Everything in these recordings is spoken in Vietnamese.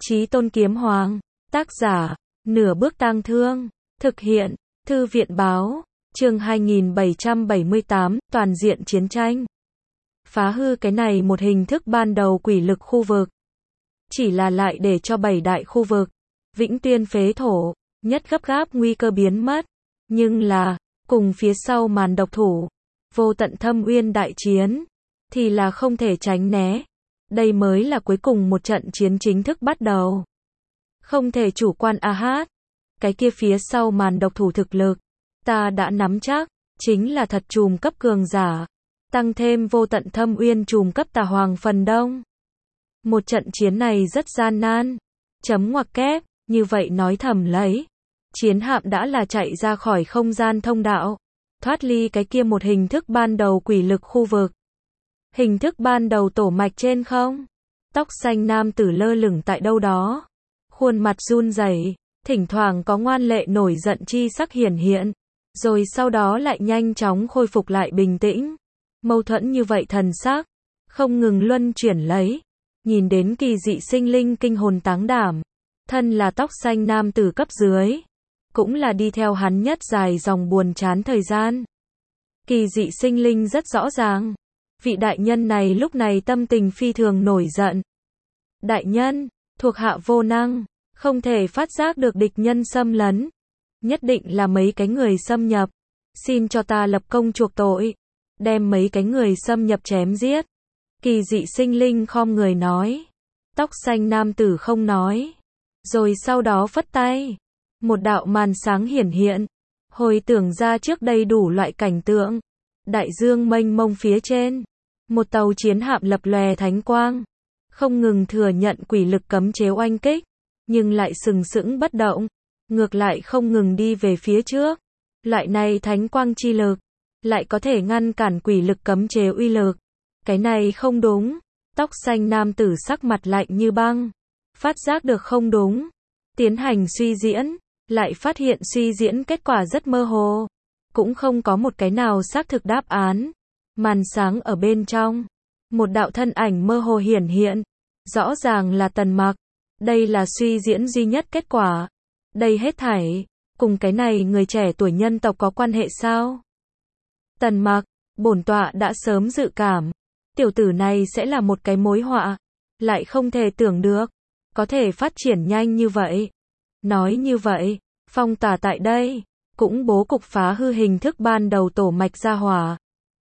Chí Tôn Kiếm Hoàng. Tác giả, Nửa Bước Tang Thương. Thực hiện, Thư viện báo. Chương 2778, toàn diện chiến tranh. Phá hư cái này một hình thức ban đầu quỷ lực khu vực. Chỉ là lại để cho 7 đại khu vực. Vĩnh Tuyên phế thổ, nhất gấp gáp nguy cơ biến mất. Nhưng là, cùng phía sau màn độc thủ, vô tận thâm uyên đại chiến, thì là không thể tránh né. Đây mới là cuối cùng một trận chiến chính thức bắt đầu. Không thể chủ quan hát. Cái kia phía sau màn độc thủ thực lực, ta đã nắm chắc, chính là thật trùm cấp cường giả. Tăng thêm vô tận thâm uyên trùm cấp tà hoàng phần đông. Một trận chiến này rất gian nan. Chấm ngoặc kép, như vậy nói thầm lấy. Chiến hạm đã là chạy ra khỏi không gian thông đạo. Thoát ly cái kia một hình thức ban đầu quỷ lực khu vực. Hình thức ban đầu tổ mạch trên không. Tóc xanh nam tử lơ lửng tại đâu đó. Khuôn mặt run rẩy, thỉnh thoảng có ngoan lệ nổi giận chi sắc hiển hiện. Rồi sau đó lại nhanh chóng khôi phục lại bình tĩnh. Mâu thuẫn như vậy thần sắc, không ngừng luân chuyển lấy. Nhìn đến kỳ dị sinh linh kinh hồn táng đảm. Thân là tóc xanh nam tử cấp dưới. Cũng là đi theo hắn nhất dài dòng buồn chán thời gian. Kỳ dị sinh linh rất rõ ràng. Vị đại nhân này lúc này tâm tình phi thường nổi giận. Đại nhân, thuộc hạ vô năng, không thể phát giác được địch nhân xâm lấn. Nhất định là mấy cái người xâm nhập. Xin cho ta lập công chuộc tội. Đem mấy cái người xâm nhập chém giết. Kỳ dị sinh linh khom người nói. Tóc xanh nam tử không nói. Rồi sau đó phất tay. Một đạo màn sáng hiển hiện. Hồi tưởng ra trước đây đủ loại cảnh tượng. Đại dương mênh mông phía trên. Một tàu chiến hạm lập lòe thánh quang. Không ngừng thừa nhận quỷ lực cấm chế oanh kích. Nhưng lại sừng sững bất động. Ngược lại không ngừng đi về phía trước. Loại này thánh quang chi lực. Lại có thể ngăn cản quỷ lực cấm chế uy lực. Cái này không đúng. Tóc xanh nam tử sắc mặt lạnh như băng. Phát giác được không đúng. Tiến hành suy diễn. Lại phát hiện suy diễn kết quả rất mơ hồ. Cũng không có một cái nào xác thực đáp án. Màn sáng ở bên trong. Một đạo thân ảnh mơ hồ hiển hiện. Rõ ràng là Tần Mặc. Đây là suy diễn duy nhất kết quả. Đây hết thảy. Cùng cái này người trẻ tuổi nhân tộc có quan hệ sao? Tần Mặc, bổn tọa đã sớm dự cảm. Tiểu tử này sẽ là một cái mối họa. Lại không thể tưởng được. Có thể phát triển nhanh như vậy. Nói như vậy, phong tỏa tại đây. Cũng bố cục phá hư hình thức ban đầu tổ mạch ra hỏa.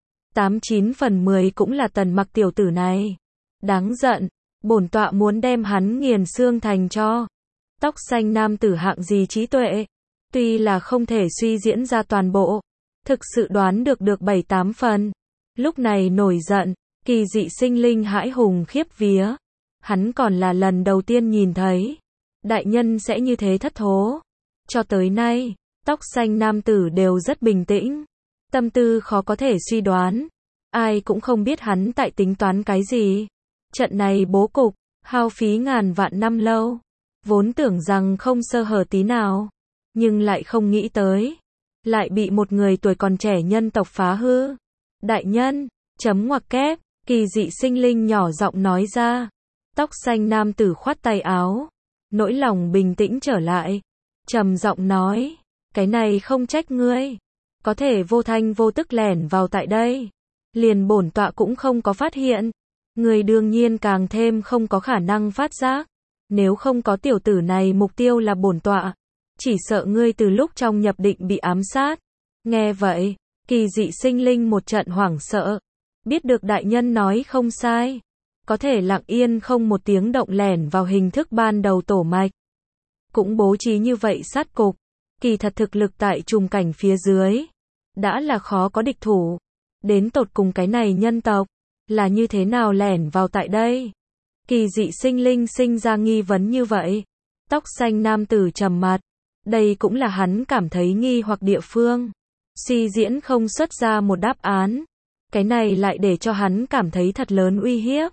89 phần 10 cũng là Tần Mặc tiểu tử này. Đáng giận. Bổn tọa muốn đem hắn nghiền xương thành cho. Tóc xanh nam tử hạng gì trí tuệ. Tuy là không thể suy diễn ra toàn bộ. Thực sự đoán được 7-8 phần. Lúc này nổi giận. Kỳ dị sinh linh hãi hùng khiếp vía. Hắn còn là lần đầu tiên nhìn thấy. Đại nhân sẽ như thế thất thố. Cho tới nay, tóc xanh nam tử đều rất bình tĩnh. Tâm tư khó có thể suy đoán. Ai cũng không biết hắn tại tính toán cái gì. Trận này bố cục, hao phí ngàn vạn năm lâu. Vốn tưởng rằng không sơ hở tí nào. Nhưng lại không nghĩ tới. Lại bị một người tuổi còn trẻ nhân tộc phá hư. Đại nhân, chấm ngoặc kép, kỳ dị sinh linh nhỏ giọng nói ra. Tóc xanh nam tử khoát tay áo. Nỗi lòng bình tĩnh trở lại. Trầm giọng nói. Cái này không trách ngươi. Có thể vô thanh vô tức lẻn vào tại đây. Liền bổn tọa cũng không có phát hiện. Ngươi đương nhiên càng thêm không có khả năng phát giác. Nếu không có tiểu tử này mục tiêu là bổn tọa. Chỉ sợ ngươi từ lúc trong nhập định bị ám sát. Nghe vậy, kỳ dị sinh linh một trận hoảng sợ. Biết được đại nhân nói không sai. Có thể lặng yên không một tiếng động lẻn vào hình thức ban đầu tổ mạch. Cũng bố trí như vậy sát cục. Kỳ thật thực lực tại trùng cảnh phía dưới. Đã là khó có địch thủ. Đến tột cùng cái này nhân tộc. Là như thế nào lẻn vào tại đây? Kỳ dị sinh linh sinh ra nghi vấn như vậy. Tóc xanh nam tử trầm mặt. Đây cũng là hắn cảm thấy nghi hoặc địa phương. Suy diễn không xuất ra một đáp án. Cái này lại để cho hắn cảm thấy thật lớn uy hiếp.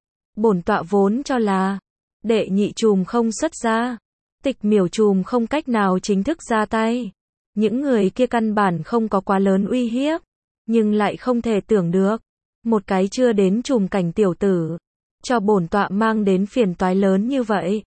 Bổn tọa vốn cho là đệ nhị trùm không xuất ra. Tịch miểu trùm không cách nào chính thức ra tay. Những người kia căn bản không có quá lớn uy hiếp. Nhưng lại không thể tưởng được. Một cái chưa đến trùm cảnh tiểu tử. Cho bổn tọa mang đến phiền toái lớn như vậy.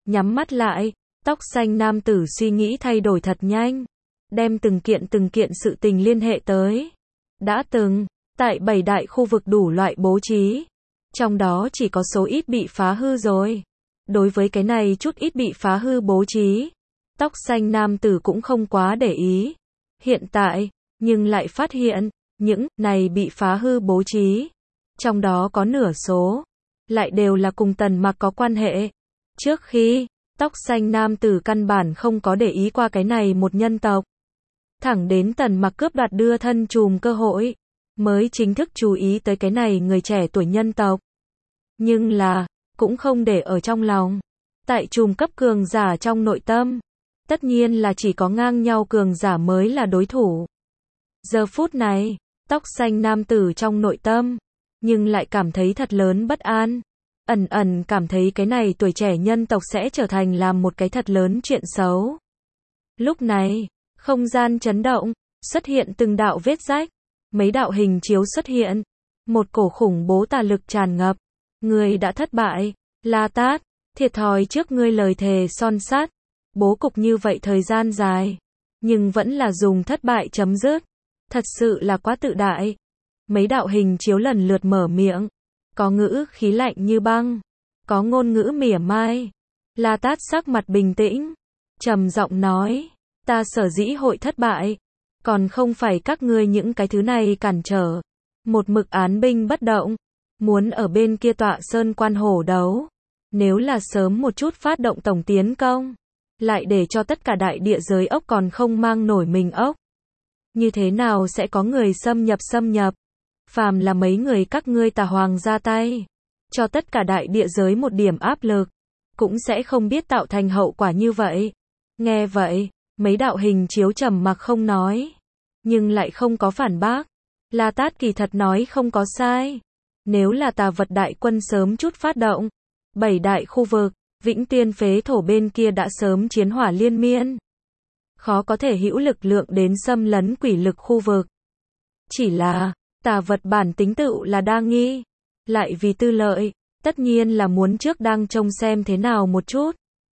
Nhắm mắt lại, tóc xanh nam tử suy nghĩ thay đổi thật nhanh. Đem từng kiện sự tình liên hệ tới. Đã từng, tại 7 đại khu vực đủ loại bố trí. Trong đó chỉ có số ít bị phá hư rồi. Đối với cái này chút ít bị phá hư bố trí, tóc xanh nam tử cũng không quá để ý. Hiện tại, nhưng lại phát hiện, những này bị phá hư bố trí. Trong đó có nửa số, lại đều là cùng Tần Mặc có quan hệ. Trước khi, tóc xanh nam tử căn bản không có để ý qua cái này một nhân tộc. Thẳng đến Tần Mặc cướp đoạt đưa thân trùm cơ hội, mới chính thức chú ý tới cái này người trẻ tuổi nhân tộc. Nhưng là, cũng không để ở trong lòng. Tại trùm cấp cường giả trong nội tâm, tất nhiên là chỉ có ngang nhau cường giả mới là đối thủ. Giờ phút này, tóc xanh nam tử trong nội tâm, nhưng lại cảm thấy thật lớn bất an. Ẩn ẩn cảm thấy cái này tuổi trẻ nhân tộc sẽ trở thành làm một cái thật lớn chuyện xấu. Lúc này, không gian chấn động, xuất hiện từng đạo vết rách. Mấy đạo hình chiếu xuất hiện. Một cổ khủng bố tà lực tràn ngập. Ngươi đã thất bại. La Tát, thiệt thòi trước ngươi lời thề son sắt. Bố cục như vậy thời gian dài. Nhưng vẫn là dùng thất bại chấm dứt. Thật sự là quá tự đại. Mấy đạo hình chiếu lần lượt mở miệng. Có ngữ khí lạnh như băng. Có ngôn ngữ mỉa mai. La Tát sắc mặt bình tĩnh. Trầm giọng nói. Ta sở dĩ hội thất bại. Còn không phải các ngươi những cái thứ này cản trở. Một mực án binh bất động. Muốn ở bên kia tọa sơn quan hổ đấu. Nếu là sớm một chút phát động tổng tiến công. Lại để cho tất cả đại địa giới ốc còn không mang nổi mình ốc. Như thế nào sẽ có người xâm nhập. Phàm là mấy người các ngươi Tà Hoàng ra tay. Cho tất cả đại địa giới một điểm áp lực. Cũng sẽ không biết tạo thành hậu quả như vậy. Nghe vậy, mấy đạo hình chiếu trầm mặc không nói. Nhưng lại không có phản bác. La Tát kỳ thật nói không có sai. Nếu là Tà Vật đại quân sớm chút phát động. 7 đại khu vực, Vĩnh Tuyên phế thổ bên kia đã sớm chiến hỏa liên miên. Khó có thể hữu lực lượng đến xâm lấn quỷ lực khu vực. Chỉ là, Tà Vật bản tính tựu là đa nghi. Lại vì tư lợi, tất nhiên là muốn trước đang trông xem thế nào một chút.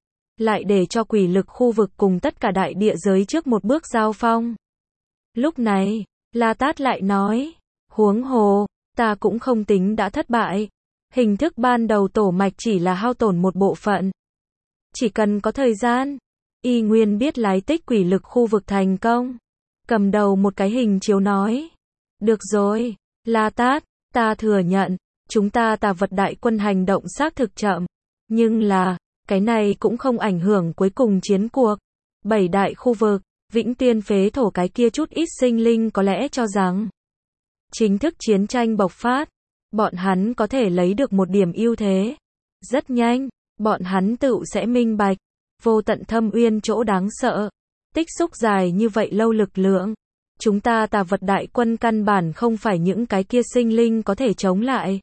Lại để cho quỷ lực khu vực cùng tất cả đại địa giới trước một bước giao phong. Lúc này, La Tát lại nói, huống hồ, ta cũng không tính đã thất bại. Hình thức ban đầu tổ mạch chỉ là hao tổn một bộ phận. Chỉ cần có thời gian, y nguyên biết lái tích quỷ lực khu vực thành công. Cầm đầu một cái hình chiếu nói. Được rồi, La Tát, ta thừa nhận, chúng ta Tà Vật đại quân hành động xác thực chậm. Nhưng là, cái này cũng không ảnh hưởng cuối cùng chiến cuộc. 7 đại khu vực, Vĩnh Tuyên phế thổ cái kia chút ít sinh linh có lẽ cho rằng chính thức chiến tranh bộc phát, bọn hắn có thể lấy được một điểm ưu thế. Rất nhanh, bọn hắn tự sẽ minh bạch, vô tận thâm uyên chỗ đáng sợ, tích xúc dài như vậy lâu lực lượng. Chúng ta Tà Vật đại quân căn bản không phải những cái kia sinh linh có thể chống lại.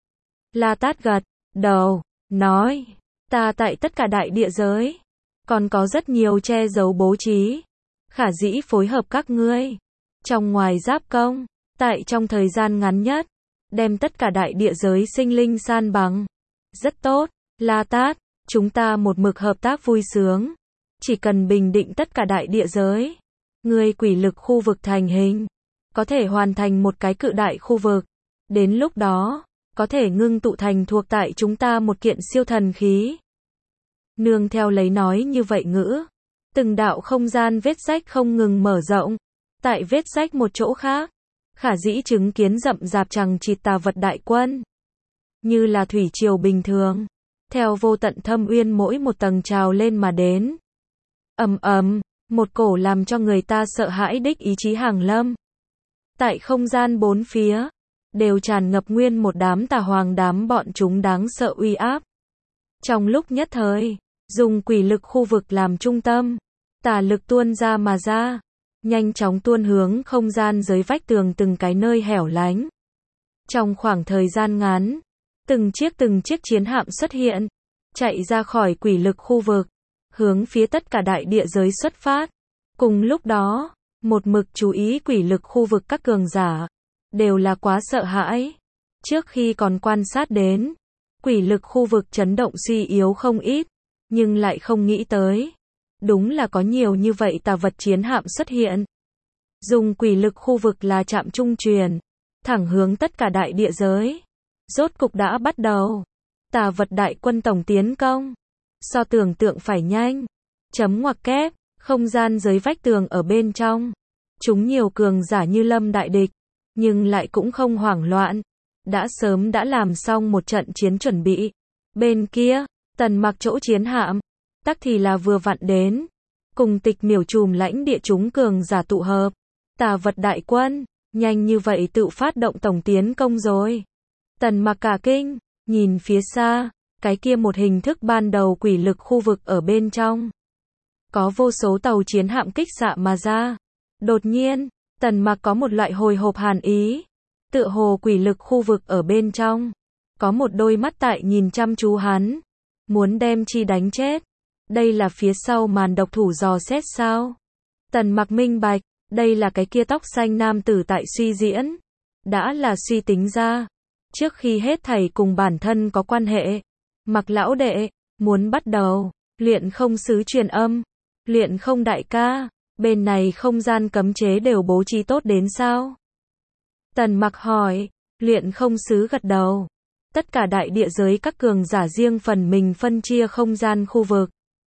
La Tát gật đầu, nói, ta tại tất cả đại địa giới, còn có rất nhiều che giấu bố trí, khả dĩ phối hợp các ngươi. Trong ngoài giáp công, tại trong thời gian ngắn nhất, đem tất cả đại địa giới sinh linh san bằng. Rất tốt, La Tát, chúng ta một mực hợp tác vui sướng. Chỉ cần bình định tất cả đại địa giới, ngươi quỷ lực khu vực thành hình, có thể hoàn thành một cái cự đại khu vực. Đến lúc đó, có thể ngưng tụ thành thuộc tại chúng ta một kiện siêu thần khí. Nương theo lấy nói như vậy ngữ, từng đạo không gian vết rách không ngừng mở rộng. Tại vết rách một chỗ khác, khả dĩ chứng kiến rậm rạp chằng chịt Tà Vật đại quân. Như là thủy triều bình thường, theo vô tận thâm uyên mỗi một tầng trào lên mà đến. Ầm ầm, một cổ làm cho người ta sợ hãi đích ý chí hàng lâm. Tại không gian bốn phía, đều tràn ngập nguyên một đám Tà Hoàng đám bọn chúng đáng sợ uy áp. Trong lúc nhất thời, dùng quỷ lực khu vực làm trung tâm, tà lực tuôn ra mà ra, nhanh chóng tuôn hướng không gian dưới vách tường từng cái nơi hẻo lánh. Trong khoảng thời gian ngắn, từng chiếc chiến hạm xuất hiện, chạy ra khỏi quỷ lực khu vực, hướng phía tất cả đại địa giới xuất phát. Cùng lúc đó, một mực chú ý quỷ lực khu vực các cường giả, đều là quá sợ hãi. Trước khi còn quan sát đến, quỷ lực khu vực chấn động suy yếu không ít, nhưng lại không nghĩ tới. Đúng là có nhiều như vậy tà vật chiến hạm xuất hiện. Dùng quỷ lực khu vực là trạm trung truyền, thẳng hướng tất cả đại địa giới. Rốt cục đã bắt đầu. Tà vật đại quân tổng tiến công. So tưởng tượng phải nhanh. Chấm ngoặc kép, không gian dưới vách tường ở bên trong. Chúng nhiều cường giả như lâm đại địch, nhưng lại cũng không hoảng loạn. Đã sớm đã làm xong một trận chiến chuẩn bị. Bên kia, Tần Mặc chỗ chiến hạm, tắc thì là vừa vặn đến. Cùng Tịch Miểu chùm lãnh địa chúng cường giả tụ hợp. Tà vật đại quân, nhanh như vậy tự phát động tổng tiến công rồi. Tần Mặc cả kinh, nhìn phía xa, cái kia một hình thức ban đầu quỷ lực khu vực ở bên trong. Có vô số tàu chiến hạm kích xạ mà ra. Đột nhiên, Tần Mặc có một loại hồi hộp hàn ý. Tựa hồ quỷ lực khu vực ở bên trong. Có một đôi mắt tại nhìn chăm chú hắn. Muốn đem chi đánh chết. Đây là phía sau màn độc thủ dò xét sao? Tần Mặc minh bạch, đây là cái kia tóc xanh nam tử tại suy diễn. Đã là suy tính ra. Trước khi hết thảy cùng bản thân có quan hệ. Mặc lão đệ, muốn bắt đầu, luyện không sứ truyền âm. Luyện không đại ca, bên này không gian cấm chế đều bố trí tốt đến sao? Tần Mặc hỏi, luyện không sứ gật đầu. Tất cả đại địa giới các cường giả riêng phần mình phân chia không gian khu vực.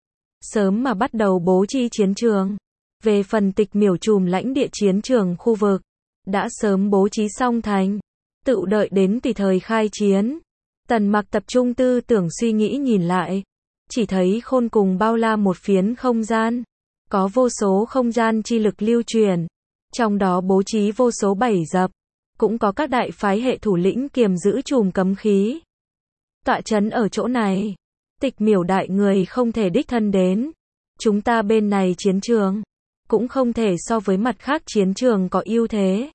Sớm mà bắt đầu bố trí chiến trường. Về phần Tịch Miểu chùm lãnh địa chiến trường khu vực, đã sớm bố trí xong thành. Tự đợi đến tùy thời khai chiến. Tần Mặc tập trung tư tưởng suy nghĩ nhìn lại. Chỉ thấy khôn cùng bao la một phiến không gian. Có vô số không gian chi lực lưu truyền. Trong đó bố trí vô số bảy dập. Cũng có các đại phái hệ thủ lĩnh kiềm giữ chùm cấm khí. Tọa trấn ở chỗ này. Tịch Miểu đại người không thể đích thân đến. Chúng ta bên này chiến trường. Cũng không thể so với mặt khác chiến trường có ưu thế.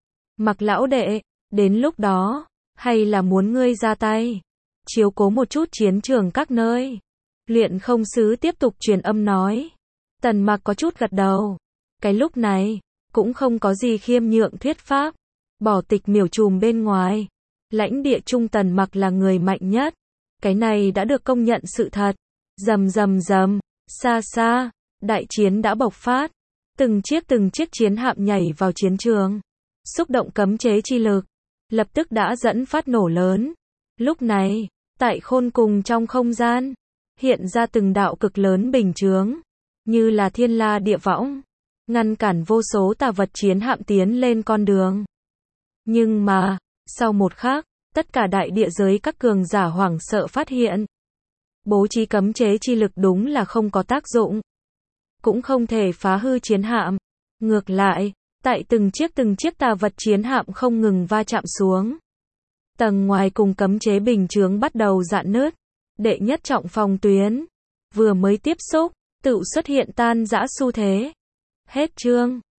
Mặc lão đệ, đến lúc đó, hay là muốn ngươi ra tay. Chiếu cố một chút chiến trường các nơi. Luyện không sứ tiếp tục truyền âm nói. Tần Mặc có chút gật đầu. Cái lúc này, cũng không có gì khiêm nhượng thuyết pháp. Bỏ Tịch Miểu chùm bên ngoài. Lãnh địa trung Tần Mặc là người mạnh nhất. Cái này đã được công nhận sự thật. Rầm rầm rầm, xa xa, đại chiến đã bộc phát. Từng chiếc chiến hạm nhảy vào chiến trường. Xúc động cấm chế chi lực. Lập tức đã dẫn phát nổ lớn. Lúc này, tại khôn cùng trong không gian, hiện ra từng đạo cực lớn bình chướng. Như là thiên la địa võng. Ngăn cản vô số tà vật chiến hạm tiến lên con đường. Nhưng mà, sau một khắc, tất cả đại địa giới các cường giả hoảng sợ phát hiện. Bố trí cấm chế chi lực đúng là không có tác dụng. Cũng không thể phá hư chiến hạm. Ngược lại, tại từng chiếc tà vật chiến hạm không ngừng va chạm xuống. Tầng ngoài cùng cấm chế bình chướng bắt đầu rạn nứt. Đệ nhất trọng phòng tuyến. Vừa mới tiếp xúc, tự xuất hiện tan rã xu thế. Hết chương.